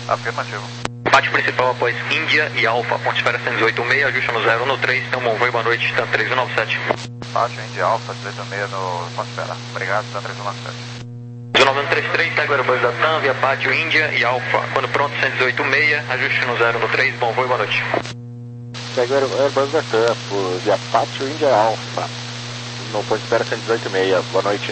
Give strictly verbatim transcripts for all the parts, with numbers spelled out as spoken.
Afirmativo. Pátio principal após Índia e Alfa, ponte espera cento e dezoito ponto seis, ajuste no zero no três, então bom voo, boa noite, TAM três um nove sete. Pátio Índia Alfa, dezoito seis no ponte espera. Obrigado, TAM três um nove sete. nove um três três, segue o Airbus da TAM via Pátio Índia e Alfa. Quando pronto, cento e dezoito ponto seis, ajuste no zero no três, bom voo e boa noite. Segue o Airbus da TAM via Pátio Índia Alfa. No ponto espera cento e dezoito ponto seis, boa noite.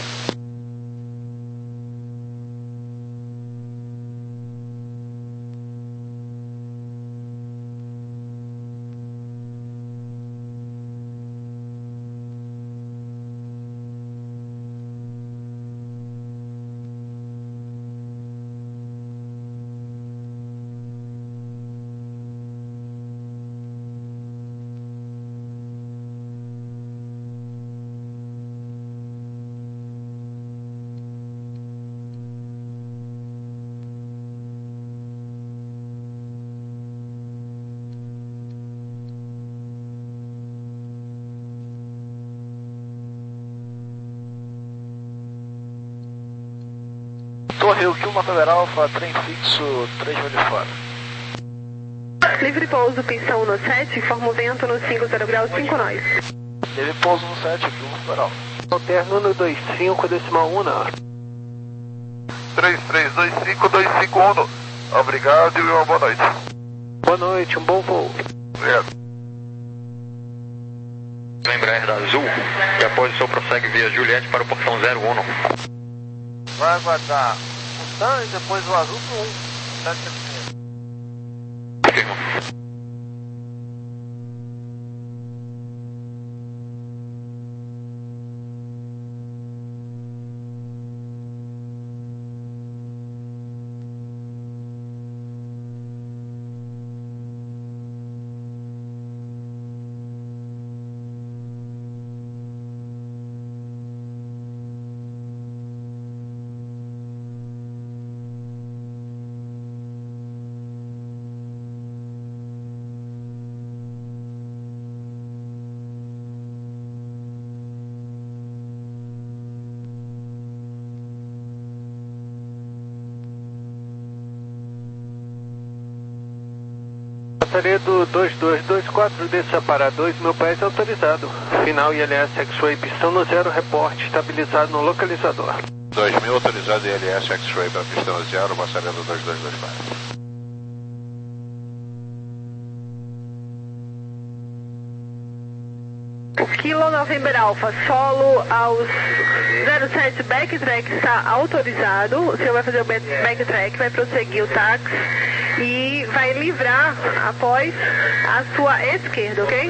Torre Q, Federal Alfa, trem fixo, três mil de fora. Livre pouso, pista um no sete, informa o vento no cinco zero graus, cinco nós. Livre pouso no sete, Q, Federal. Alterno no dois cinco, decimal um, não. três três dois cinco dois cinco um, obrigado e uma boa noite. Boa noite, um bom voo. Obrigado. Embraer da Azul, e após o seu prossegue via Juliette para o portão zero um. Vai aguardar o TAM e depois o Azul pro um. Confirmo. Passaredo dois dois dois quatro, desça para dois mil pés autorizado. Final I L S X-Ray, pistão no zero, reporte estabilizado no localizador. dois mil autorizado I L S X-Ray para pistão zero, passaredo dois dois dois quatro. Kilo November Alpha, solo aos zero sete, backtrack está autorizado. O senhor vai fazer o backtrack, vai prosseguir o táxi e vai livrar após a sua esquerda, ok?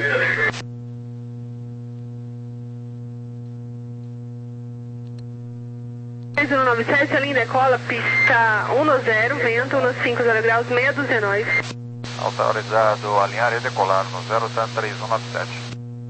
três um nove sete, a linha decola, pista um no zero, vento no cinco zero graus, meia dúzia nós. Autorizado, alinhar e decolar no zero três um nove sete.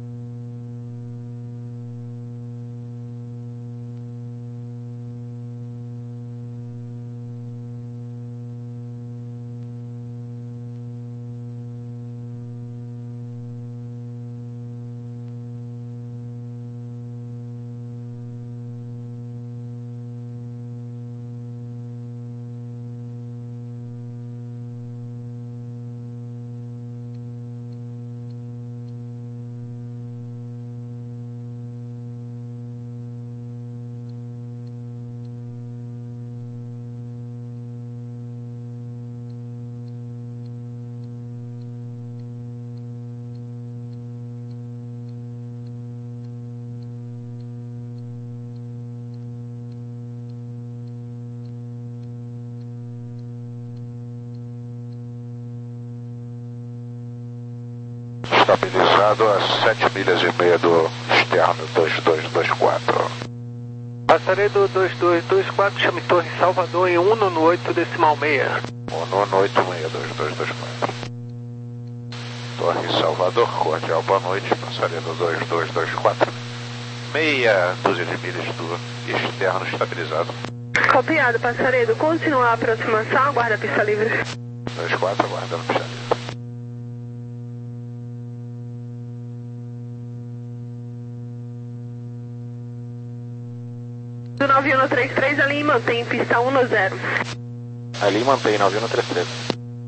Estabilizado a sete milhas e meia do externo dois dois dois quatro. Passaredo dois dois dois quatro, chame Torre Salvador em um no oito decimal meia. um no oito seis dois dois dois quatro. Torre Salvador, cordial boa noite, passaredo dois dois dois quatro. Meia dúzia de milhas do externo estabilizado. Copiado, passaredo, continua a aproximação, aguarda a pista livre. dois quatro, aguardando pista livre. Do nove um no trinta e três, a linha mantém pista um no zero. Ali mantém nove um três três.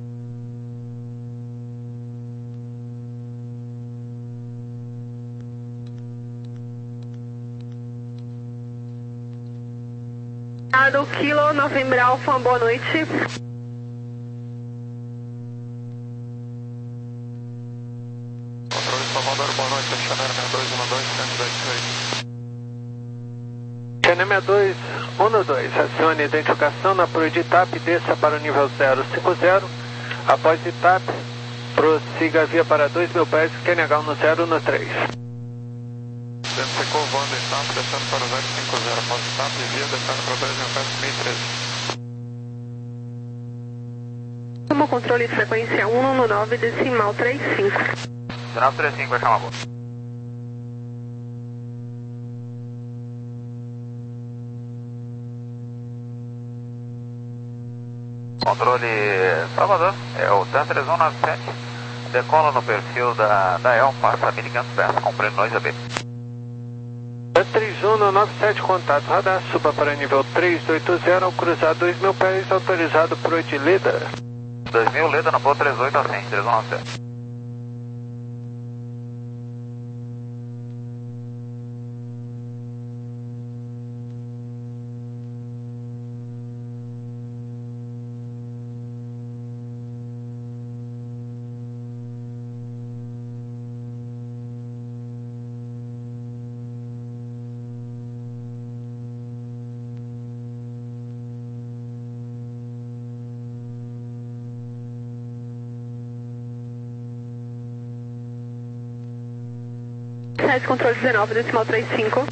Do Kilo Novembro Alfa, uma boa noite. Controle Salvador, boa noite, Chanel seis dois um dois, cento e vinte e oito. Chanel seis dois um dois, acione a identificação na apoio de TAP e desça para o nível zero cinco zero. Após de TAP, prossiga a via para dois mil pés, Q N H um zero um três. Ficou voando em TAP, descendo para o zero cinco zero, após o TAP e via, descendo para dois mil pés, mil e treze. Toma controle de frequência um um nove, decimal trinta e cinco. Decimal trinta e cinco, vai chamar a boa. Controle Salvador, é o TAM três um nove sete, decola no perfil da, da El, passa miligantes versa, compreendo nós A B. três um nove sete, contato radar, suba para nível três oito zero, ao cruzar dois mil pés, autorizado por Odileda. dois mil, Leda, na boa três oito a cem, três um nove sete. Controle dezenove, decimal trinta e cinco.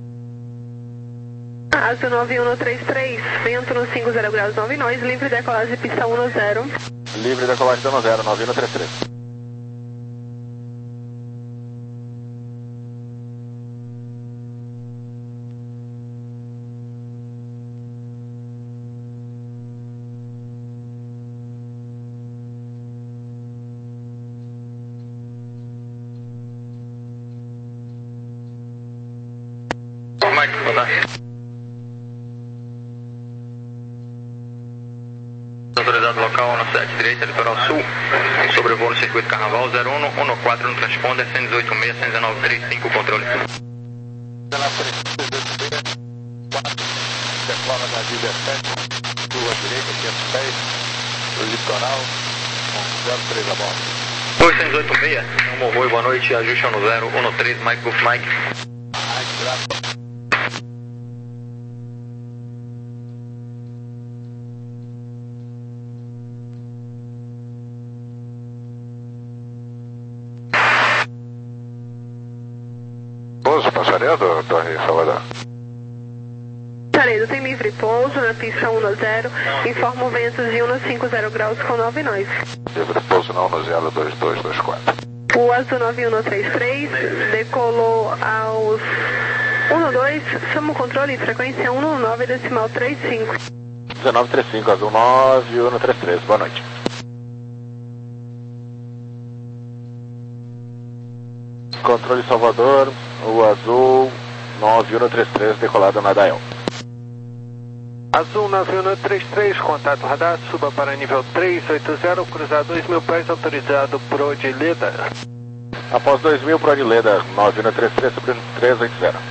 Aso nove um três três, vento no cinco zero graus nove nós, livre decolagem pista um zero. Livre decolagem da um zero, nove um três três. Autorizado local um sete, direita, litoral sul, em sobrevoo no circuito Carnaval, zero um um quatro no transponder, cento e dezoito seis, cento e dezenove trinta e cinco, controle. Decola na dezessete, sua direita, quinhentos pés, litoral, zero três a bordo. dois cento e dezoito seis, um Morro, boa noite, ajuste no zero um três, Mike Golf Mike. Mike, graças. Pouso, passaredo, Torre Salvador. Passaredo, tem livre pouso na pista um zero, informa ventos de um cinco zero graus com nove nós. Livre pouso na um zero dois dois dois quatro. O Azul nove um três três decolou aos um dois, chama o controle de frequência um nove, decimal trinta e cinco. dezenove trinta e cinco, Azul nove um três três, boa noite. Controle Salvador, o Azul nove um três três, decolado na Dael. Azul nove um três três, contato radar, suba para nível três oito zero, cruzar dois mil pés, autorizado por Odileda. Após dois mil, por Odileda, nove um três três, sobre três oito zero.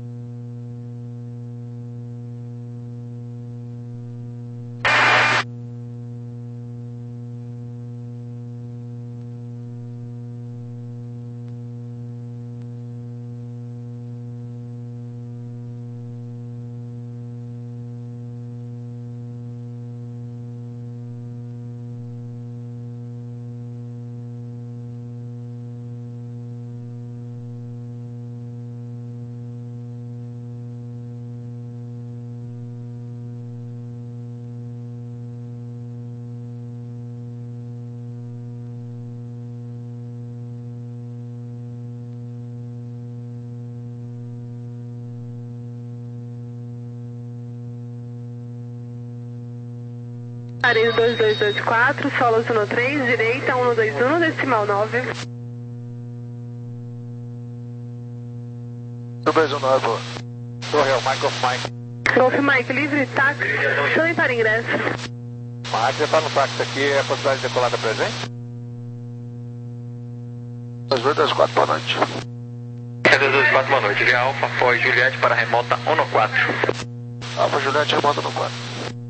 Paredes dois dois dois quatro, solos um três, direita um dois um, decimal nove. um dois um nove, Torre, Mike of Mike. Golf Mike, livre, táxi, chame para ingresso. Mike, você tá no táxi aqui, é a possibilidade de decolada presente? dois oito dois quatro, boa noite. dois dois quatro, boa noite. Via Alfa, foi Juliette para remota um quatro. Alfa Juliette, remota no quatro.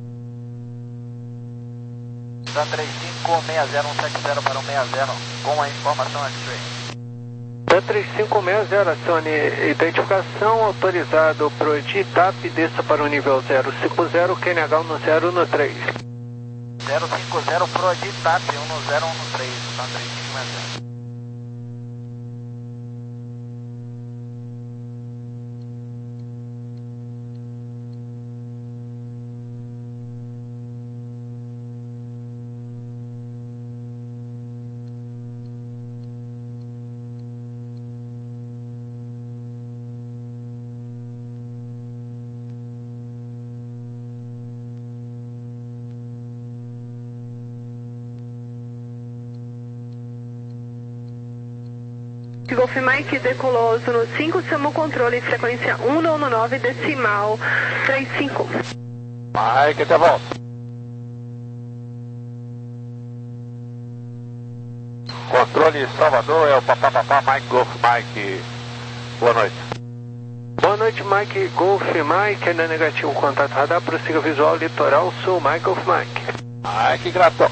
Sun três cinco seis zero um sete zero para um seis zero, com a informação X-Ray. Sun três cinco seis zero, acione identificação, autorizado pro D T A P, desça para o nível zero cinco zero, Q N H no zero um três. zero cinco zero pro D T A P um zero um três, Sun três cinco seis zero. Golf Mike decolou no cinco, chamou controle, frequência um nove nove, decimal trinta e cinco. Mike, até volta. Controle Salvador, é o papapá, Mike Golf Mike. Boa noite. Boa noite, Mike Golf Mike, ainda negativo, contato radar, prossiga visual litoral sul, Mike Golf Mike. Mike, gratão.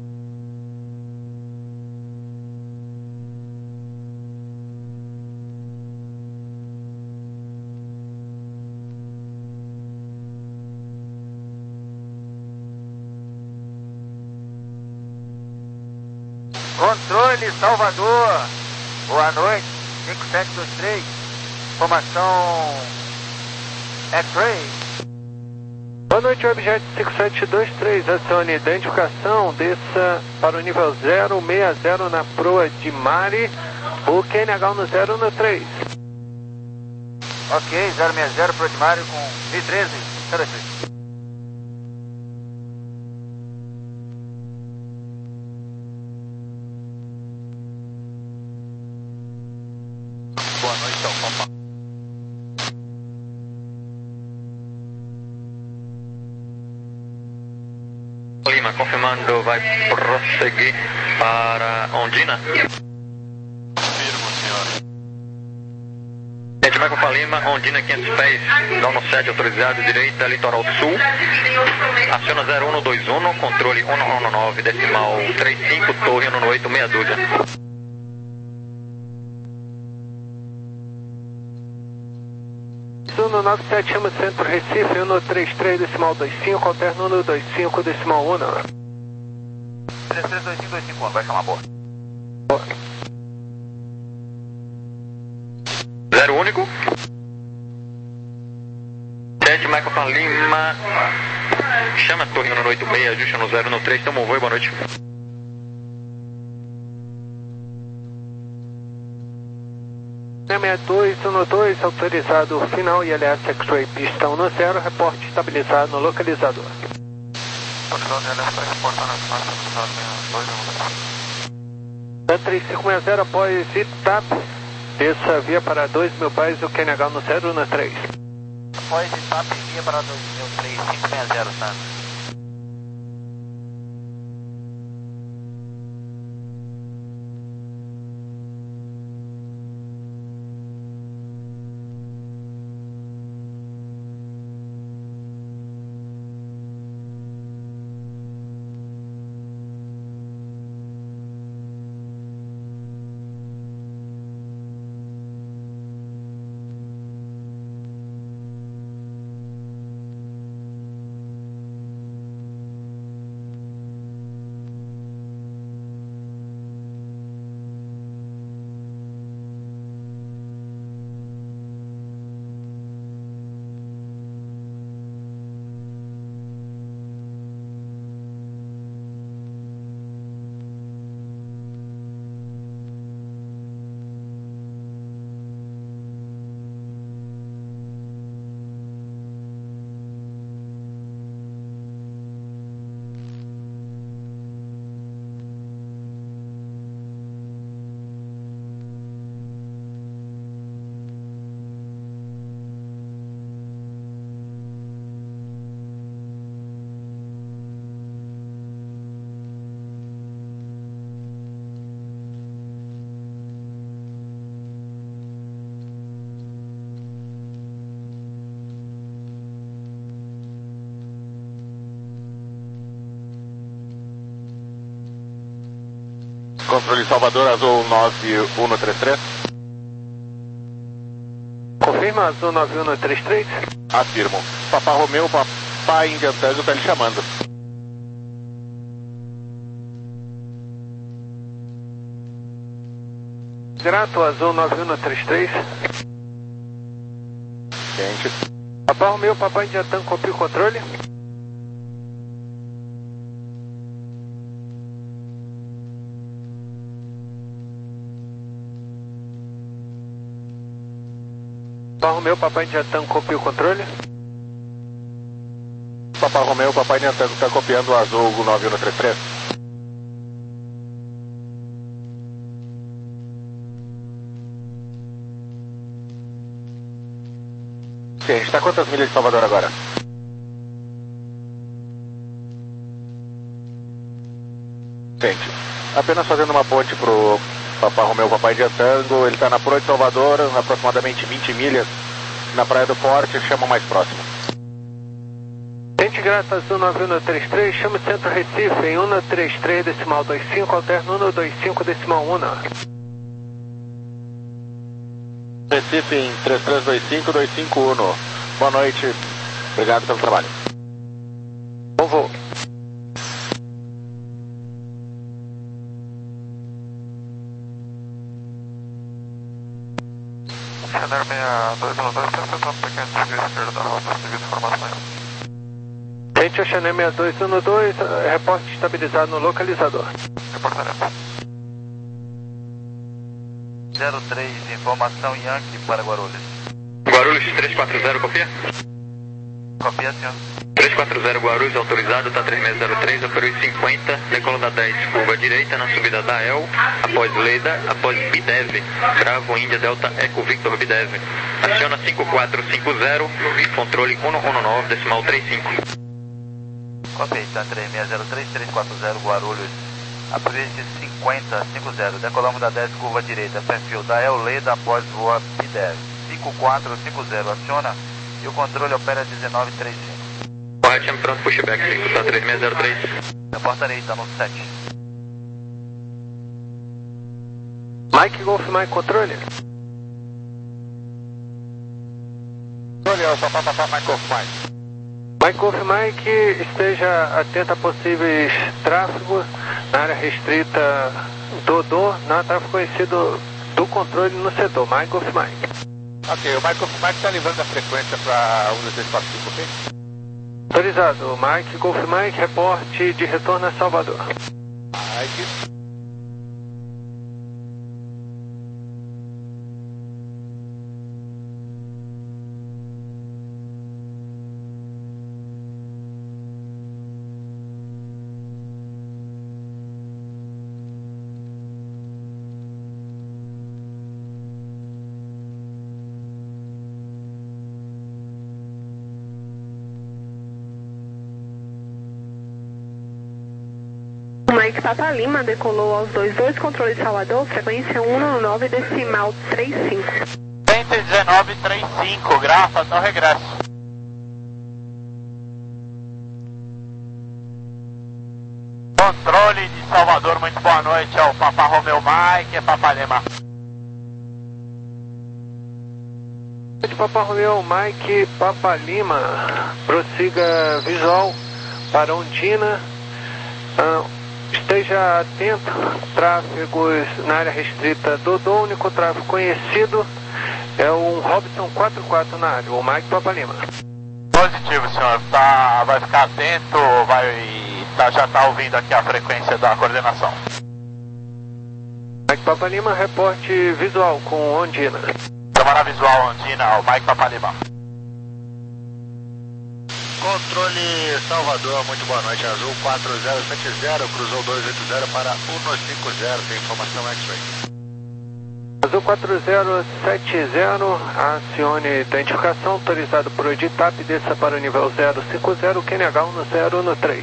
Controle Salvador, boa noite, cinco sete dois três, informação X-Ray. Boa noite, Webjet cinco sete dois três, acione identificação, desça para o nível zero seis zero na proa de Mari, o Q N H no zero um três. Ok, zero seis zero pro de Mari com V treze, zero três. Boa noite, Alfa. Lima, confirmando, vai prosseguir para Ondina. Confirmo, senhor. Gente, Michael para Lima, Ondina quinhentos pés, dono sete autorizado, direita, litoral sul. Aciona zero um dois um, controle um um nove, decimal trinta e cinco, torre um oito, meia dúzia. um nove sete, centro Recife, um três três, decimal vinte e cinco, alterno um dois cinco, decimal um. três três dois cinco dois cinco um, vai chamar boa. Zero único. Sete, Michael para Lima. Chama a torre um oito seis, ajusta no zero um três, tamo um voo, boa noite. seis dois um dois, autorizado final I L S X-Ray, pista um zero, reporte estabilizado no localizador. Sun três cinco seis zero, após I T A P, desça via para dois mil pés, o Q N H no zero um três. Após I T A P, via para dois mil três cinco seis zero, tá? Controle Salvador, Azul nove um três três. Confirma, Azul nove um três três. Afirmo. Papá Romeu, Papai Índia Tango tá lhe chamando. Grato, Azul nove um três três. Gente. Papá Romeu, Papai Índia Tango, copia o controle. Papá Romeu, Papai Índia Tango, copia o controle. Papá Romeu, Papai Índia Tango está copiando o Azul nove um três três. Sim, a gente está quantas milhas de Salvador agora? Gente, apenas fazendo uma ponte pro Papá Romeu, Papai Índia Tango, ele está na Proa de Salvador, aproximadamente vinte milhas, na Praia do Forte, chama mais próximo. Gente grata, Azul nove um três três, chama o Centro Recife em um três três decimal dois cinco, alterno um dois cinco decimal um. Recife em três três dois cinco dois cinco um. Boa noite, obrigado pelo trabalho. Bom voo. Center seis dois um dois, está efetuando um pequeno desvio esquerdo da rota, devido informações. Gente, Oceané seis dois um dois, reporte estabilizado no localizador. Reportaremos. zero três, informação Yankee para Guarulhos. Guarulhos três quatro zero, copia? Copia, senhor. três quatro zero Guarulhos, autorizado, tá três seis zero três, operou cinquenta, decola da dez, curva direita, na subida da E L, após Leda, após Bidev, Bravo, Índia, Delta, Eco, Victor, Bidev. Aciona cinco quatro cinco zero, controle um um nove, decimal trinta e cinco. Copia, tá três seis zero três, três quatro zero Guarulhos. Aproveite cinquenta cinquenta, decolamos da dez, curva direita, perfil da E L, Leda, após voa Bidev. cinco quatro cinco zero, aciona e o controle opera dezenove trinta e cinco. Correto, chame pronto, pushback, tá três seis zero três. Reportarei, tá no sete. Mike Golf Mike, controle. Olha, só para passar mais Golf Mike. Mike Golf Mike, esteja atento a possíveis tráfegos na área restrita Dodô, na tráfego conhecido do controle no setor. Mike Golf Mike. Ok, o Mike Golf Mike está levando a frequência para um dois três quatro cinco, ok? Autorizado, Mike Golf Mike, reporte de retorno a Salvador. Mike. Mike Papa Lima decolou aos dois dois, controle de Salvador, frequência um um nove, decimal trinta e cinco. cento e dezenove trinta e cinco, graças ao regresso. Controle de Salvador, muito boa noite, é o Papa Romeu Mike, é Papa Lima. De Papa Romeu Mike, Papa Lima, prossiga visual para Ondina. Ah, esteja atento, tráfegos na área restrita Dodô, único tráfego conhecido é o Robson quatro quatro na área, o Mike Papa Lima. Positivo, senhor. Tá, vai ficar atento, vai, tá, já está ouvindo aqui a frequência da coordenação. Mike Papa Lima, reporte visual com Ondina. Câmara visual Ondina, o Mike Papa Lima. Controle Salvador, muito boa noite, Azul quatro zero sete zero, cruzou dois oito zero para um cinco zero, tem informação X-Ray. Azul quatro zero sete zero, acione identificação, autorizado por Editap, desça para o nível zero cinco zero, Q N H um zero um três.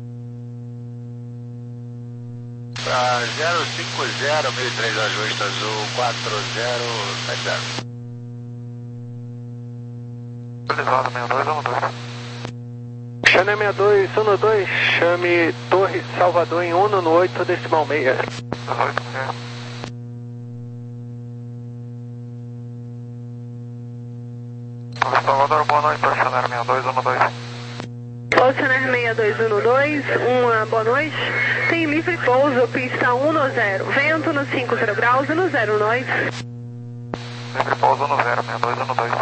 Para zero cinco zero, mil e três ajuste, Azul quatro zero sete zero. Autorizado, seis dois um dois. Xané seis dois um dois, chame Torre Salvador em um no oito decimal seis. dezoito meia. Salvador, boa noite, Oceaner seis dois um dois. Oceaner seis dois um dois, uma boa noite. Tem livre pouso, pista um no zero. Vento no cinco zero graus, no zero nós. Livre pouso no zero, seis dois um dois.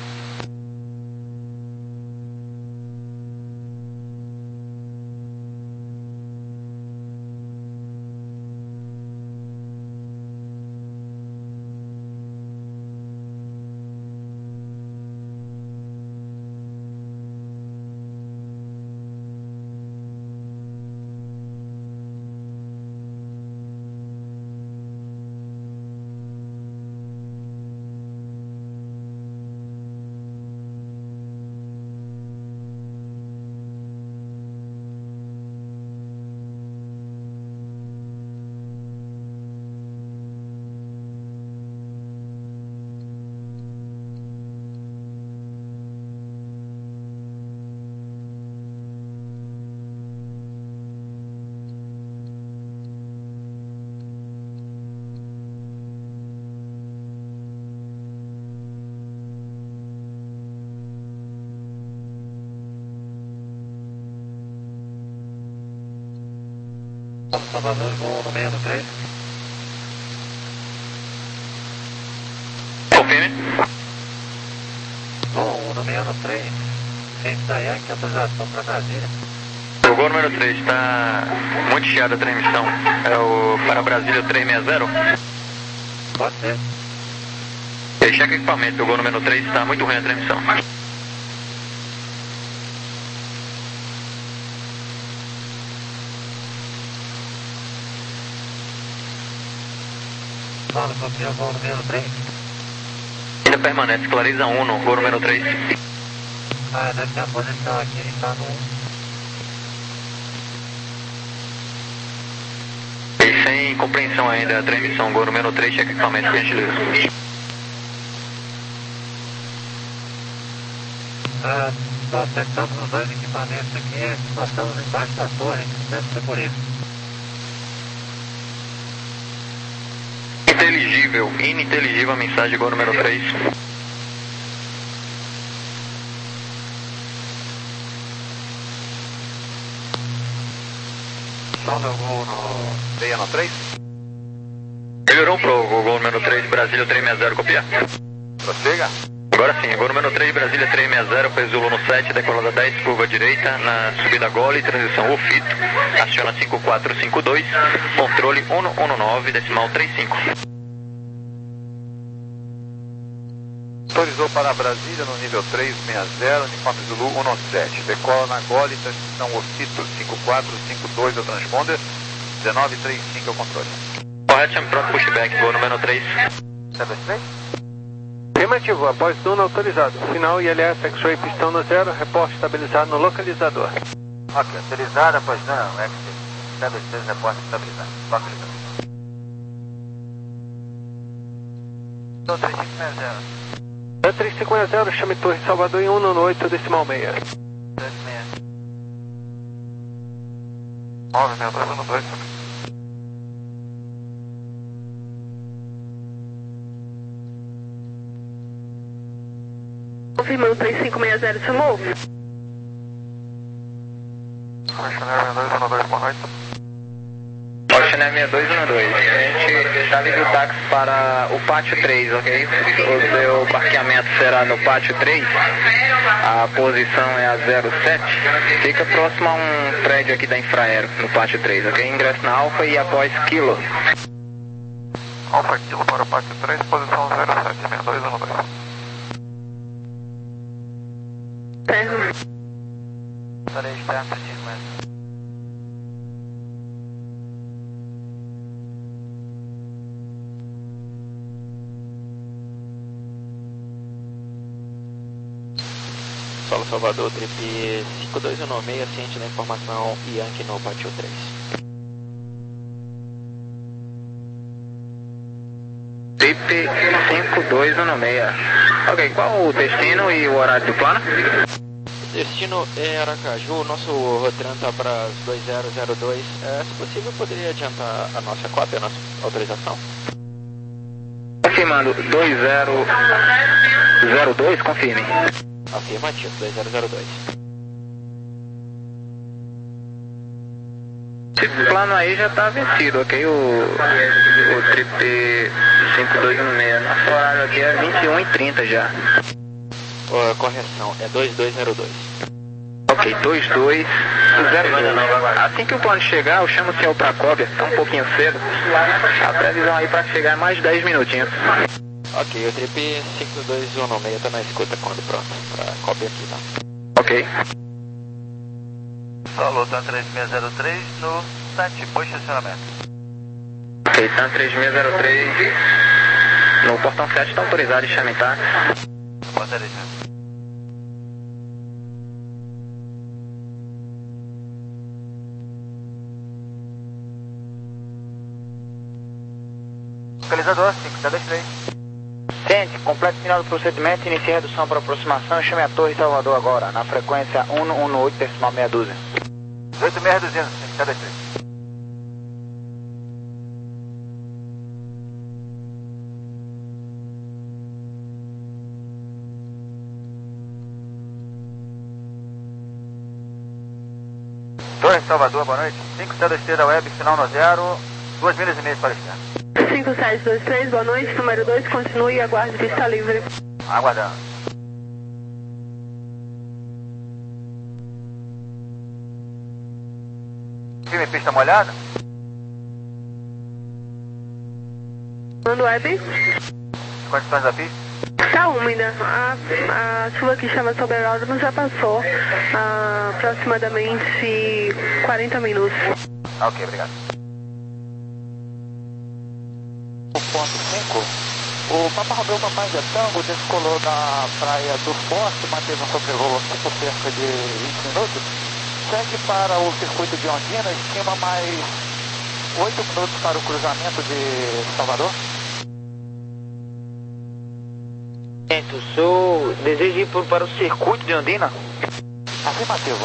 Salvador, voo no seis três. Confirme. Voo no seis três. Sem sair, que autorização para Brasília. O gol número três está muito chiado a transmissão. É o para Brasília três seis zero. Pode ser. Checa o equipamento, o gol número três está muito ruim a transmissão. Fala, copia, voo no seis três. Ainda permanece, Clariza um no gol número três. Ah, deve ter a posição aqui, ele está no... E sem compreensão ainda a transmissão, gol número três, checa o equipamento, por gentileza. Ah, estou acertando os dois equipamentos aqui, nós estamos embaixo da torre, deve ser por isso. Inteligível, ininteligível a mensagem, gol número três. Só meu gol no... Veia no três? Melhorou pro gol número três, Brasília três seis zero, copiar. Prossiga. Agora sim, gol número três, Brasília três seis zero, fez Zulu no sete, decolada dez, curva direita, na subida Gole, transição Ufito, aciona cinco quatro cinco dois, controle um um nove, decimal trinta e cinco. Autorizou para Brasília no nível três seis zero, uniforme Zulu um sete. Decola na Gole, transição Ufito cinco quatro cinco dois, é o transponder, dezenove trinta e cinco é o controle. Correto, chame pronto, pushback, gol número três. sete três? Afirmativo, após Duna autorizado. Final I L S X-Ray pistão no zero, reporte estabilizado no localizador. Ok, autorizado, após não, X sete três, repórter estabilizado, localizado. Estou três cinco seis zero. É três cinco seis zero, chame Torre Salvador em um no oito, decimal meia. três seis. nove seis dois um dois. Confirmando três cinco seis zero, chamou? Oceaner seis dois um dois, boa noite. Oceaner seis dois um dois, a gente está vindo o táxi para o pátio três, ok? O seu parqueamento será no pátio três, a posição é a zero sete, fica próximo a um prédio aqui da Infraero, no pátio três, ok? Ingresso na Alfa e após Kilo. Alfa Kilo para o pátio três, posição zero sete, seis dois um dois. Terno. Estarei externo, cinco metros. Solo Salvador, trip cinco dois um seis, ciente da informação Yankee no pátio três. Trip cinco dois um seis. Ok, qual o destino e o horário do plano? destino é Aracaju, nosso roteirão está para dois zero zero dois. É, se possível, poderia adiantar a nossa cópia, a nossa autorização? Confirmando, dois zero zero dois, confirme. Afirmativo, dois zero zero dois. Esse plano aí já está vencido, ok? O, o trip cinco dois um seis. Nosso horário aqui é vinte e um e trinta já. Uh, correção, é dois dois zero dois. Ok, dois dois zero dois. Assim que o plano chegar, eu chamo o senhor para a cópia. Está um pouquinho cedo. A previsão aí para chegar é mais dez minutinhos. Ok, o trip cinco dois um seis está na escuta quando pronto. Para a cópia aqui, tá? Ok. Solo, TAM três seis zero três no sete, posicionamento. Ok, TAM três seis zero três no portão sete, está autorizado e chame táxi. Pode ser isso. Localizador, cinco zero três. Ciente, completo final do procedimento, inicie redução para aproximação, chame a Torre Salvador agora, na frequência um um oito, decimal meia dúzia. oito seis reduzindo, cinco zero três. Torre Salvador, boa noite. cinco zero três da web, final no zero, duas milhas e meia para a esquerda. cinco sete dois três, boa noite, número dois, continue e aguarde pista livre. Aguardando. Firme, pista molhada? Mando web. Condições da pista? Está úmida. A, a chuva que estava sobre o aeródromo já passou há aproximadamente quarenta minutos. Ok, obrigado. O ponto cinco, o Papa Romeu Papai de Tango descolou da praia do Forte, manteve um sobrevoo aqui por cerca de vinte minutos. Segue para o circuito de Ondina, estima mais oito minutos para o cruzamento de Salvador. Gente, o senhor deseja ir para o circuito de Ondina? Afirmativo.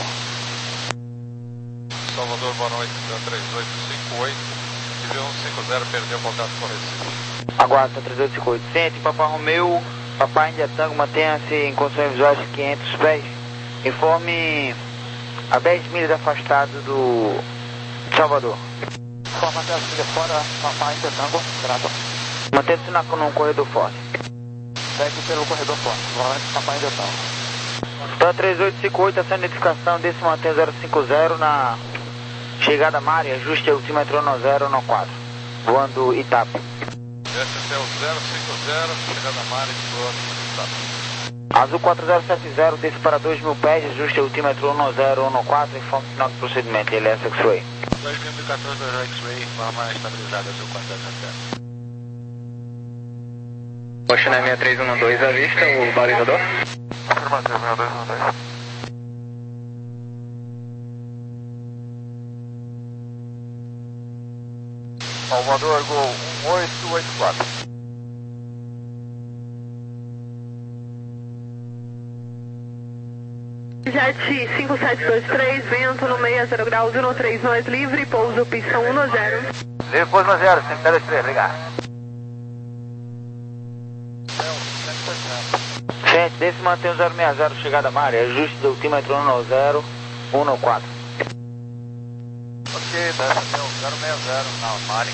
Salvador, boa noite, três oito cinco oito, T V um cinco zero, perdeu o contato com o Recife. Aguarda, três oito cinco oito. Ciente, Papai Romeu, Papai India Tango, mantenha-se em condições visuais de quinhentos pés. Informe a dez milhas afastado do Salvador. Informa dez milhas fora, Papai India Tango, grato. Mantenha-se na- no corredor forte. Segue pelo corredor forte, volante Papai India Tango. Então, três oito cinco oito, ação de identificação desse mantém zero cinco zero na chegada Mari, ajuste altímetro no zero no quatro, voando Itape. Desce até o zero cinco zero, chegada a Mari, voando Itape. Azul quatro zero sete zero, desce para dois mil pés, ajuste altímetro um zero um quatro, informe final do procedimento, ele é X-Ray. dois mil e quatorze X-Ray, forma estabilizada, Azul quatro zero sete zero. Oceaner seis três um dois à vista, o balizador. Afirmativo, seis dois um dois. Salvador, Gol um oito oito quatro. Jet cinco sete dois três, vento no meia, zero graus, um três, nós livre, pouso pistão um zero. Livre, pouso no zero, cinco zero três, obrigado. Gente, desse mantém o zero seis zero, chegada Mari, ajuste do altímetro um zero um quatro. Ok, desce até o zero seis zero na Mari.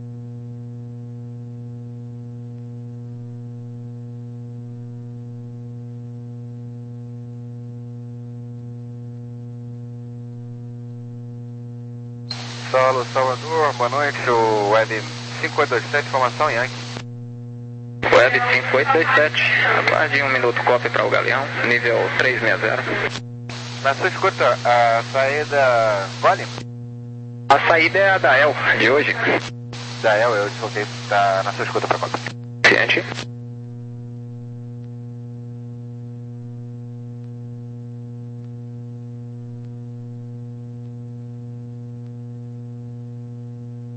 Solo, Salvador, boa noite, o Web cinco oito dois sete, formação Yankee. Web cinco oito dois sete, aguarde um minuto, cópia para o Galeão, nível três seis zero. Na sua escuta, a saída vale? A saída é a da El, de hoje. Da El, eu desfoquei, tá na sua escuta para cópia. Ciente.